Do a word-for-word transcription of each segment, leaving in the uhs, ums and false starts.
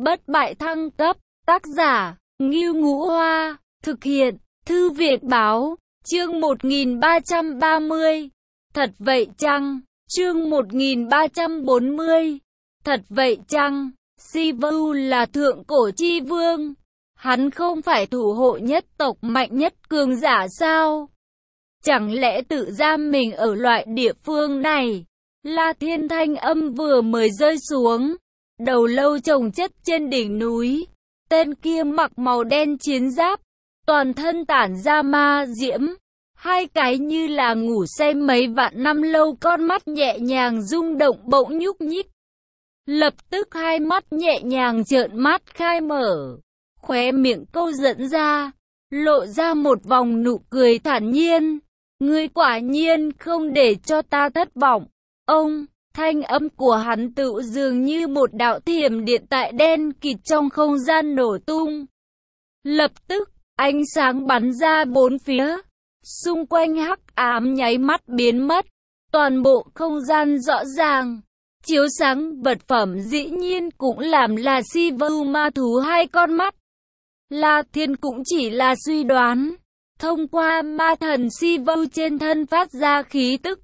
bất bại thăng cấp, tác giả, Ngưu Ngũ Hoa, thực hiện, Thư viện Báo, chương một nghìn ba trăm ba mươi. Thật vậy chăng? Chương một nghìn ba trăm bốn mươi. Thật vậy chăng? Sivu là thượng cổ chi vương. Hắn không phải thủ hộ nhất tộc mạnh nhất cường giả sao? Chẳng lẽ tự giam mình ở loại địa phương này? La Thiên thanh âm vừa mới rơi xuống. Đầu lâu chồng chất trên đỉnh núi. Tên kia mặc màu đen chiến giáp. Toàn thân tản ra ma diễm. Hai cái như là ngủ say mấy vạn năm lâu, con mắt nhẹ nhàng rung động bỗng nhúc nhích. Lập tức hai mắt nhẹ nhàng trợn mắt khai mở. Khóe miệng câu dẫn ra. Lộ ra một vòng nụ cười thản nhiên. Ngươi quả nhiên không để cho ta thất vọng. Ông, thanh âm của hắn tự dường như một đạo thiểm điện tại đen kịt trong không gian nổ tung. Lập tức, ánh sáng bắn ra bốn phía. Xung quanh hắc ám nháy mắt biến mất. Toàn bộ không gian rõ ràng. Chiếu sáng vật phẩm dĩ nhiên cũng làm là Sivu ma thú hai con mắt. La Thiên cũng chỉ là suy đoán. Thông qua ma thần Sivu trên thân phát ra khí tức.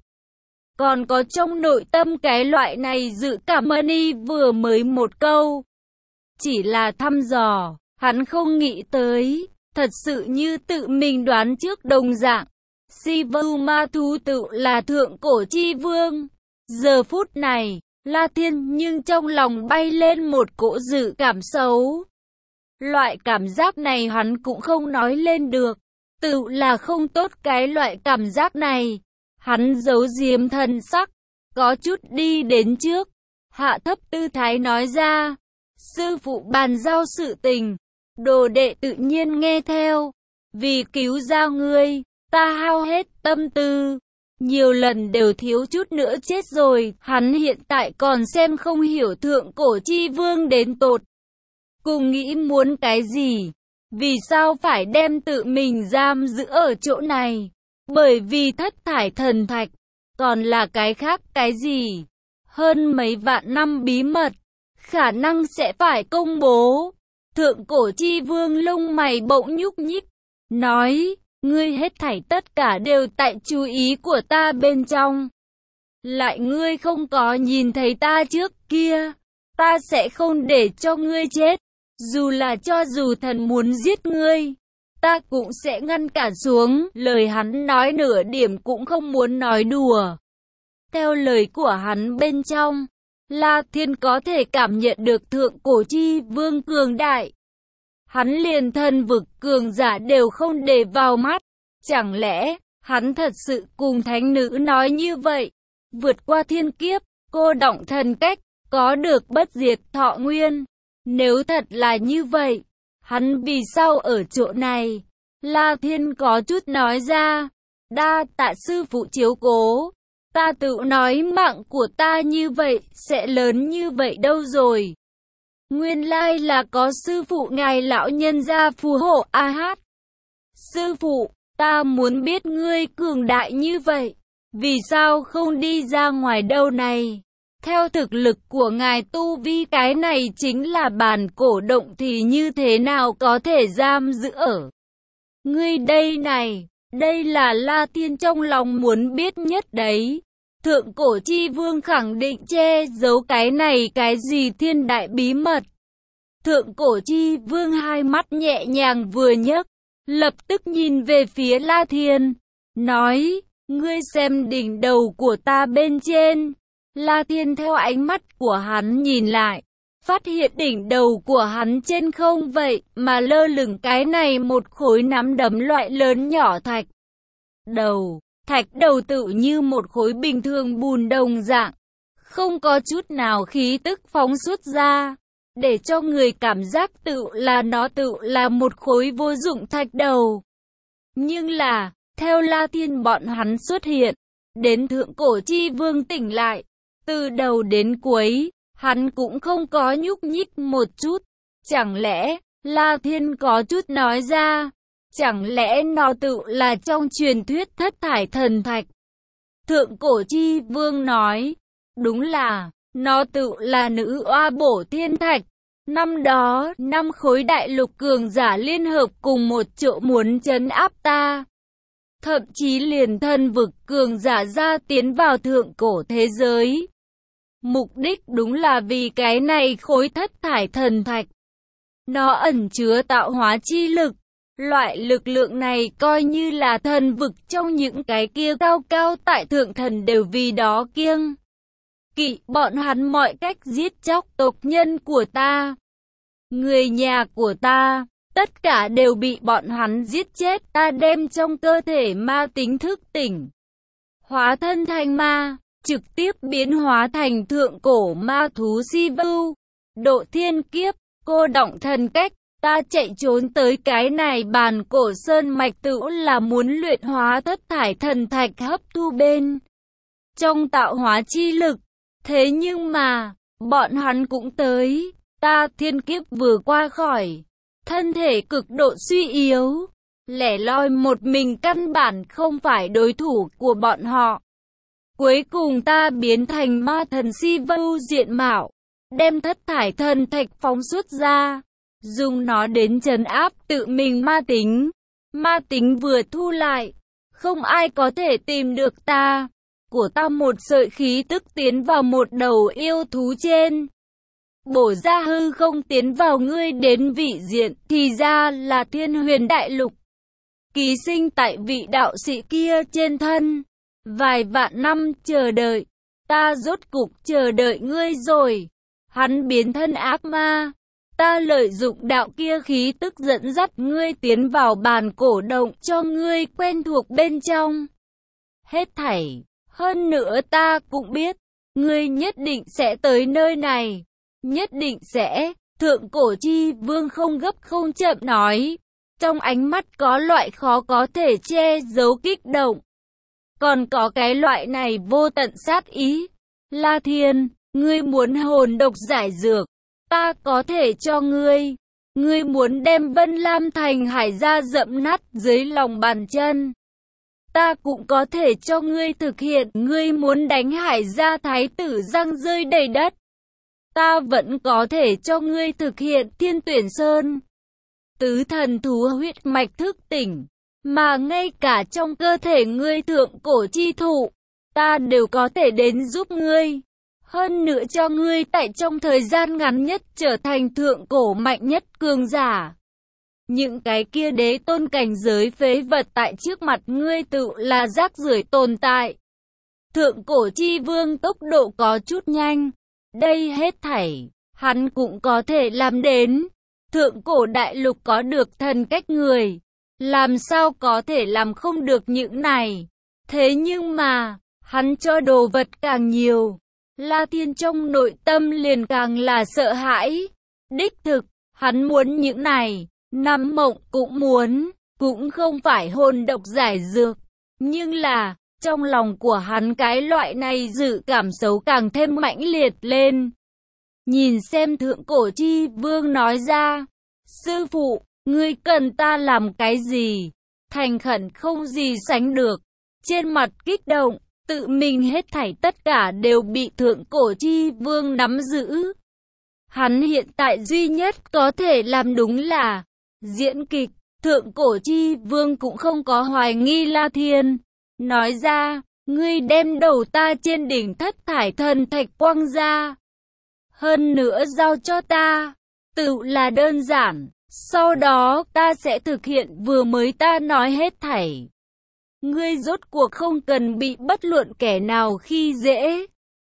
Còn có trong nội tâm cái loại này dự cảm Mani vừa mới một câu. Chỉ là thăm dò, hắn không nghĩ tới. Thật sự như tự mình đoán trước đồng dạng. Sivu ma thú tự là thượng cổ chi vương. Giờ phút này, La Thiên nhưng trong lòng bay lên một cỗ dự cảm xấu. Loại cảm giác này hắn cũng không nói lên được. Tự là không tốt cái loại cảm giác này. Hắn giấu giếm thần sắc. Có chút đi đến trước. Hạ thấp tư thái nói ra. Sư phụ bàn giao sự tình. Đồ đệ tự nhiên nghe theo. Vì cứu ra ngươi, ta hao hết tâm tư. Nhiều lần đều thiếu chút nữa chết rồi. Hắn hiện tại còn xem không hiểu thượng cổ chi vương đến tột cùng nghĩ muốn cái gì. Vì sao phải đem tự mình giam giữ ở chỗ này? Bởi vì thất thải thần thạch. Còn là cái khác cái gì? Hơn mấy vạn năm bí mật. Khả năng sẽ phải công bố. Thượng cổ chi vương lông mày bỗng nhúc nhích. Nói, ngươi hết thảy tất cả đều tại chú ý của ta bên trong. Lại ngươi không có nhìn thấy ta trước kia. Ta sẽ không để cho ngươi chết. Dù là cho dù thần muốn giết ngươi, ta cũng sẽ ngăn cản xuống. Lời hắn nói nửa điểm cũng không muốn nói đùa. Theo lời của hắn bên trong, La Thiên có thể cảm nhận được thượng cổ chi vương cường đại. Hắn liền thần vực cường giả đều không để vào mắt. Chẳng lẽ, hắn thật sự cùng thánh nữ nói như vậy? Vượt qua thiên kiếp, cô đọng thần cách, có được bất diệt thọ nguyên. Nếu thật là như vậy, hắn vì sao ở chỗ này? La Thiên có chút nói ra. Đa tạ sư phụ chiếu cố. Ta tự nói mạng của ta như vậy, sẽ lớn như vậy đâu rồi. Nguyên lai là có sư phụ ngài lão nhân gia phù hộ a hát. Sư phụ, ta muốn biết ngươi cường đại như vậy. Vì sao không đi ra ngoài đâu này? Theo thực lực của ngài tu vi cái này chính là bản cổ động thì như thế nào có thể giam giữ ở? Ngươi đây này, đây là La Thiên trong lòng muốn biết nhất đấy. Thượng cổ chi vương khẳng định che giấu cái này cái gì thiên đại bí mật. Thượng cổ chi vương hai mắt nhẹ nhàng vừa nhấc, lập tức nhìn về phía La Thiên, nói, ngươi xem đỉnh đầu của ta bên trên. La Thiên theo ánh mắt của hắn nhìn lại, phát hiện đỉnh đầu của hắn trên không vậy mà lơ lửng cái này một khối nắm đấm loại lớn nhỏ thạch đầu. Thạch đầu tự như một khối bình thường bùn đồng dạng, không có chút nào khí tức phóng xuất ra, để cho người cảm giác tự là nó tự là một khối vô dụng thạch đầu. Nhưng là, theo La Thiên bọn hắn xuất hiện, đến thượng cổ chi vương tỉnh lại, từ đầu đến cuối, hắn cũng không có nhúc nhích một chút. Chẳng lẽ, La Thiên có chút nói ra, chẳng lẽ nó tự là trong truyền thuyết thất thải thần thạch? Thượng cổ chi vương nói, đúng là, nó tự là nữ oa bổ thiên thạch. Năm đó, năm khối đại lục cường giả liên hợp cùng một chỗ muốn trấn áp ta. Thậm chí liền thân vực cường giả ra tiến vào thượng cổ thế giới. Mục đích đúng là vì cái này khối thất thải thần thạch. Nó ẩn chứa tạo hóa chi lực. Loại lực lượng này coi như là thần vực trong những cái kia cao cao tại thượng thần đều vì đó kiêng kỵ bọn hắn mọi cách giết chóc tộc nhân của ta. Người nhà của ta, tất cả đều bị bọn hắn giết chết. Ta đem trong cơ thể ma tính thức tỉnh, hóa thân thành ma, trực tiếp biến hóa thành thượng cổ ma thú si vưu, độ thiên kiếp, cô động thần cách. Ta chạy trốn tới cái này bàn cổ sơn mạch tự là muốn luyện hóa thất thải thần thạch hấp thu bên trong tạo hóa chi lực. Thế nhưng mà, bọn hắn cũng tới. Ta thiên kiếp vừa qua khỏi, thân thể cực độ suy yếu, lẻ loi một mình căn bản không phải đối thủ của bọn họ. Cuối cùng ta biến thành ma thần si vưu diện mạo, đem thất thải thần thạch phóng xuất ra, dùng nó đến trấn áp tự mình ma tính. Ma tính vừa thu lại, không ai có thể tìm được ta. Của ta một sợi khí tức tiến vào một đầu yêu thú trên, bổ ra hư không tiến vào ngươi đến vị diện, thì ra là Thiên Huyền Đại Lục. Ký sinh tại vị đạo sĩ kia trên thân. Vài vạn năm chờ đợi, ta rốt cục chờ đợi ngươi rồi. Hắn biến thân ác ma. Ta lợi dụng đạo kia khí tức dẫn dắt ngươi tiến vào bàn cổ động cho ngươi quen thuộc bên trong. Hết thảy. Hơn nữa ta cũng biết, ngươi nhất định sẽ tới nơi này. Nhất định sẽ. Thượng cổ chi vương không gấp không chậm nói. Trong ánh mắt có loại khó có thể che giấu kích động. Còn có cái loại này vô tận sát ý. La Thiên, ngươi muốn hồn độc giải dược, ta có thể cho ngươi. Ngươi muốn đem Vân Lam Thành Hải ra dẫm nát dưới lòng bàn chân, ta cũng có thể cho ngươi thực hiện. Ngươi muốn đánh Hải gia thái tử răng rơi đầy đất, ta vẫn có thể cho ngươi thực hiện. Thiên Tuyển Sơn, tứ thần thú huyết mạch thức tỉnh, mà ngay cả trong cơ thể ngươi thượng cổ chi thụ, ta đều có thể đến giúp ngươi. Hơn nữa cho ngươi tại trong thời gian ngắn nhất trở thành thượng cổ mạnh nhất cường giả. Những cái kia đế tôn cảnh giới phế vật tại trước mặt ngươi tự là rác rưởi tồn tại. Thượng cổ chi vương tốc độ có chút nhanh. Đây hết thảy, hắn cũng có thể làm đến. Thượng cổ đại lục có được thần cách người, làm sao có thể làm không được những này. Thế nhưng mà, hắn cho đồ vật càng nhiều, La Thiên trong nội tâm liền càng là sợ hãi. Đích thực, hắn muốn những này, Nam Mộng cũng muốn, cũng không phải hồn độc giải dược. Nhưng là, trong lòng của hắn cái loại này dự cảm xấu càng thêm mãnh liệt lên. Nhìn xem thượng cổ chi vương nói ra, sư phụ, ngươi cần ta làm cái gì? Thành khẩn không gì sánh được, trên mặt kích động. Tự mình hết thảy tất cả đều bị thượng cổ chi vương nắm giữ. Hắn hiện tại duy nhất có thể làm đúng là diễn kịch. Thượng cổ chi vương cũng không có hoài nghi La Thiên. Nói ra, ngươi đem đầu ta trên đỉnh thất thải thần thạch quăng ra. Hơn nữa giao cho ta. Tự là đơn giản. Sau đó ta sẽ thực hiện vừa mới ta nói hết thảy. Ngươi rốt cuộc không cần bị bất luận kẻ nào khi dễ.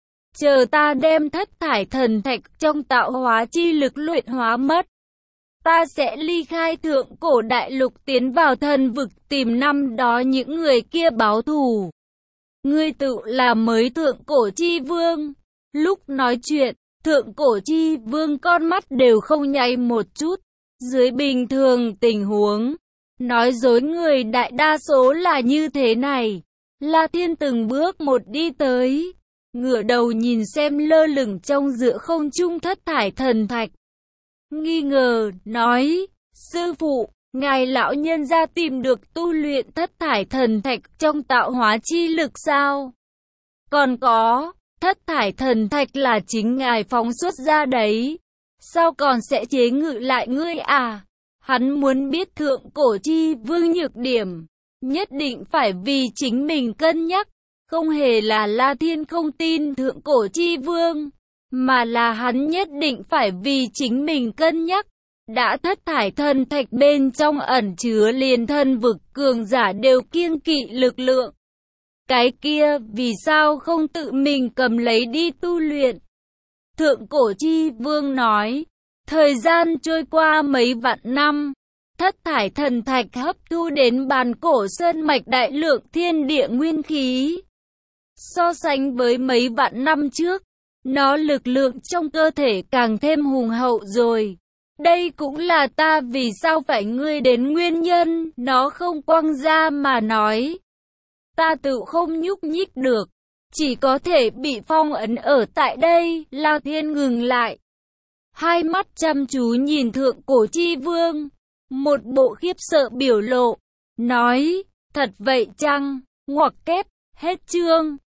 Chờ ta đem thất thải thần thạch trong tạo hóa chi lực luyện hóa mất, ta sẽ ly khai thượng cổ đại lục tiến vào thần vực tìm năm đó những người kia báo thù. Ngươi tự là mới thượng cổ chi vương. Lúc nói chuyện, thượng cổ chi vương con mắt đều không nháy một chút. Dưới bình thường tình huống, nói dối người đại đa số là như thế này. La Thiên từng bước một đi tới, ngửa đầu nhìn xem lơ lửng trong giữa không trung thất thải thần thạch. Nghi ngờ, nói, sư phụ, ngài lão nhân gia tìm được tu luyện thất thải thần thạch trong tạo hóa chi lực sao? Còn có, thất thải thần thạch là chính ngài phóng xuất ra đấy. sao còn sẽ chế ngự lại ngươi à? Hắn muốn biết thượng cổ chi vương nhược điểm, nhất định phải vì chính mình cân nhắc, không hề là La Thiên không tin thượng cổ chi vương, mà là hắn nhất định phải vì chính mình cân nhắc. Đã thất thải thần thạch bên trong ẩn chứa liền thân vực cường giả đều kiêng kỵ lực lượng. Cái kia vì sao không tự mình cầm lấy đi tu luyện? Thượng cổ chi vương nói, thời gian trôi qua mấy vạn năm, thất thải thần thạch hấp thu đến bàn cổ sơn mạch đại lượng thiên địa nguyên khí. So sánh với mấy vạn năm trước, nó lực lượng trong cơ thể càng thêm hùng hậu rồi. Đây cũng là ta vì sao phải ngươi đến nguyên nhân, nó không quăng ra mà nói. Ta tự không nhúc nhích được, chỉ có thể bị phong ấn ở tại đây. La Thiên ngừng lại, hai mắt chăm chú nhìn thượng cổ chi vương, một bộ khiếp sợ biểu lộ, nói, thật vậy chăng? Ngoặc kép, hết chương.